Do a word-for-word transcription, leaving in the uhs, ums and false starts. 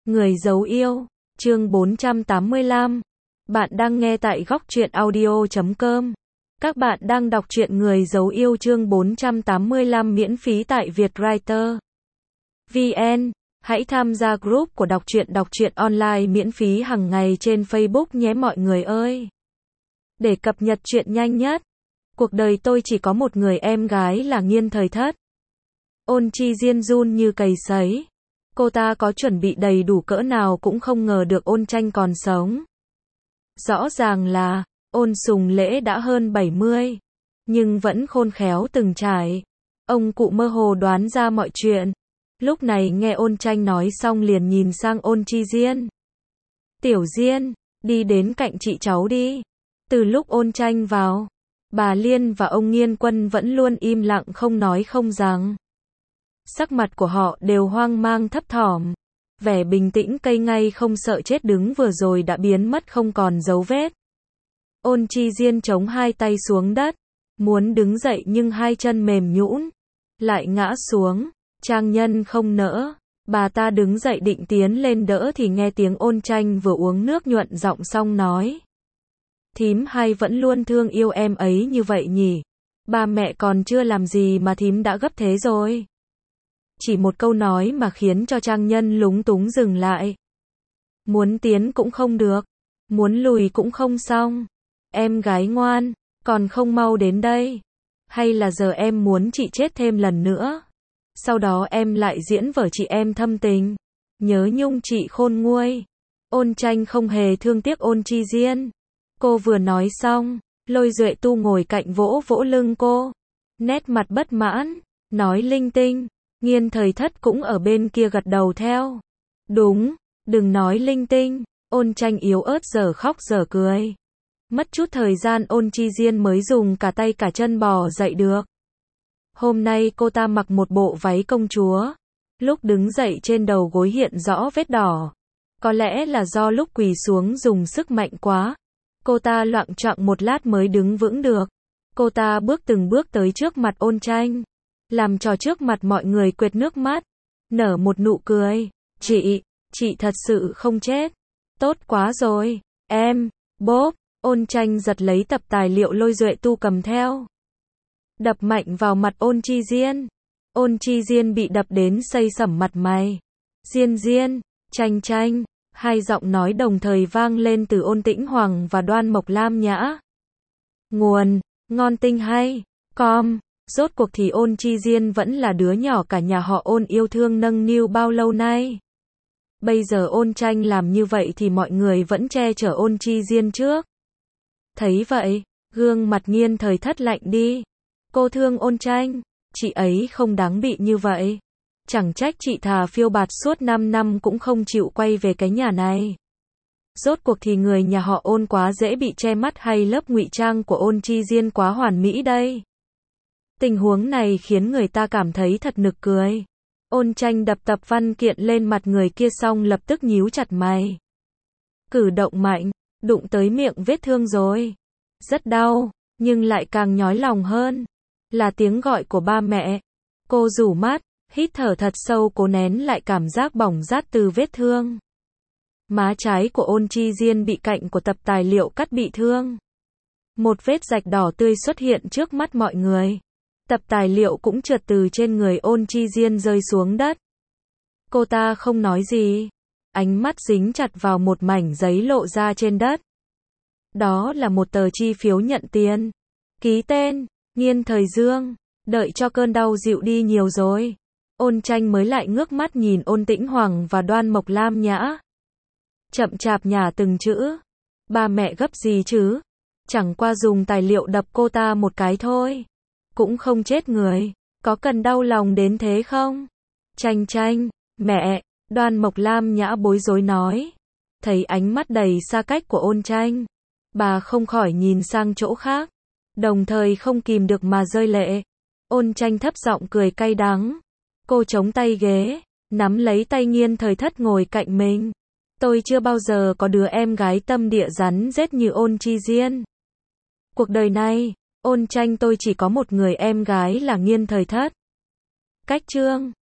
Người giấu yêu, chương bốn trăm tám mươi lăm. Bạn đang nghe tại góc truyện audio chấm com. Các bạn đang đọc truyện Người giấu yêu chương bốn trăm tám mươi lăm miễn phí tại Vietwriter chấm vn. Hãy tham gia group của đọc truyện đọc truyện online miễn phí hàng ngày trên Facebook nhé mọi người ơi. Để cập nhật truyện nhanh nhất. Cuộc đời tôi chỉ có một người em gái là Nghiên Thời Thất. Ôn Chi Diên run như cầy sấy. Cô ta có chuẩn bị đầy đủ cỡ nào cũng không ngờ được Ôn Tranh còn sống. Rõ ràng là, Ôn Sùng Lễ đã hơn bảy mươi, nhưng vẫn khôn khéo từng trải. Ông cụ mơ hồ đoán ra mọi chuyện. Lúc này nghe Ôn Tranh nói xong liền nhìn sang Ôn Chi Diên. Tiểu Diên, đi đến cạnh chị cháu đi. Từ lúc Ôn Tranh vào, bà Liên và ông Nghiên Quân vẫn luôn im lặng không nói không rằng. Sắc mặt của họ đều hoang mang thấp thỏm. Vẻ bình tĩnh cây ngay không sợ chết đứng vừa rồi đã biến mất không còn dấu vết. Ôn Chi Diên chống hai tay xuống đất, muốn đứng dậy nhưng hai chân mềm nhũn, lại ngã xuống. Trang Nhân không nỡ, bà ta đứng dậy định tiến lên đỡ thì nghe tiếng Ôn Tranh vừa uống nước nhuận giọng xong nói. Thím hay vẫn luôn thương yêu em ấy như vậy nhỉ? Ba mẹ còn chưa làm gì mà thím đã gấp thế rồi. Chỉ một câu nói mà khiến cho Trang Nhân lúng túng dừng lại. Muốn tiến cũng không được, muốn lùi cũng không xong. Em gái ngoan, còn không mau đến đây. Hay là giờ em muốn chị chết thêm lần nữa? Sau đó em lại diễn vở chị em thâm tình, nhớ nhung chị khôn nguôi. Ôn Tranh không hề thương tiếc Ôn Chi Diên. Cô vừa nói xong, Lôi Duệ Tu ngồi cạnh vỗ vỗ lưng cô, nét mặt bất mãn, nói linh tinh. Nghiên Thời Thất cũng ở bên kia gật đầu theo. Đúng, đừng nói linh tinh. Ôn Tranh yếu ớt giờ khóc giờ cười. Mất chút thời gian Ôn Chi Diên mới dùng cả tay cả chân bò dậy được. Hôm nay cô ta mặc một bộ váy công chúa. Lúc đứng dậy trên đầu gối hiện rõ vết đỏ. Có lẽ là do lúc quỳ xuống dùng sức mạnh quá. Cô ta loạng choạng một lát mới đứng vững được. Cô ta bước từng bước tới trước mặt Ôn Tranh, làm trò trước mặt mọi người quệt nước mắt, nở một nụ cười. Chị, chị thật sự không chết. Tốt quá rồi, em, bốp. Ôn Tranh giật lấy tập tài liệu Lôi Duệ Tu cầm theo, đập mạnh vào mặt Ôn Chi Diên. Ôn Chi Diên bị đập đến xây sẩm mặt mày. Diên Diên, Tranh Tranh, hai giọng nói đồng thời vang lên từ Ôn Tĩnh Hoàng và Đoan Mộc Lam Nhã. Nguồn, ngon tinh hay, com. Rốt cuộc thì Ôn Chi Diên vẫn là đứa nhỏ cả nhà họ Ôn yêu thương nâng niu bao lâu nay. Bây giờ Ôn Tranh làm như vậy thì mọi người vẫn che chở Ôn Chi Diên trước. Thấy vậy, gương mặt Nghiên Thời Thất lạnh đi. Cô thương Ôn Tranh, chị ấy không đáng bị như vậy. Chẳng trách chị thà phiêu bạt suốt năm năm cũng không chịu quay về cái nhà này. Rốt cuộc thì người nhà họ Ôn quá dễ bị che mắt hay lớp ngụy trang của Ôn Chi Diên quá hoàn mỹ đây? Tình huống này khiến người ta cảm thấy thật nực cười. Ôn Tranh đập tập văn kiện lên mặt người kia xong lập tức nhíu chặt mày. Cử động mạnh, đụng tới miệng vết thương rồi. Rất đau, nhưng lại càng nhói lòng hơn là tiếng gọi của ba mẹ. Cô rủ mắt, hít thở thật sâu cố nén lại cảm giác bỏng rát từ vết thương. Má trái của Ôn Chi Diên bị cạnh của tập tài liệu cắt bị thương. Một vết rạch đỏ tươi xuất hiện trước mắt mọi người. Tập tài liệu cũng trượt từ trên người Ôn Chi Diên rơi xuống đất. Cô ta không nói gì. Ánh mắt dính chặt vào một mảnh giấy lộ ra trên đất. Đó là một tờ chi phiếu nhận tiền. Ký tên, Nghiên Thời Dương. Đợi cho cơn đau dịu đi nhiều rồi. Ôn Tranh mới lại ngước mắt nhìn Ôn Tĩnh Hoàng và Đoan Mộc Lam Nhã. Chậm chạp nhả từng chữ. Ba mẹ gấp gì chứ? Chẳng qua dùng tài liệu đập cô ta một cái thôi. Cũng không chết người. Có cần đau lòng đến thế không? Tranh Tranh, mẹ, Đoan Mộc Lam Nhã bối rối nói. Thấy ánh mắt đầy xa cách của Ôn Tranh, bà không khỏi nhìn sang chỗ khác, đồng thời không kìm được mà rơi lệ. Ôn Tranh thấp giọng cười cay đắng. Cô chống tay ghế, nắm lấy tay Nghiên Thời Thất ngồi cạnh mình. Tôi chưa bao giờ có đứa em gái tâm địa rắn rết như Ôn Chi Diên. Cuộc đời này, Ôn Tranh tôi chỉ có một người em gái là Nghiên Thời Thất. Cách chương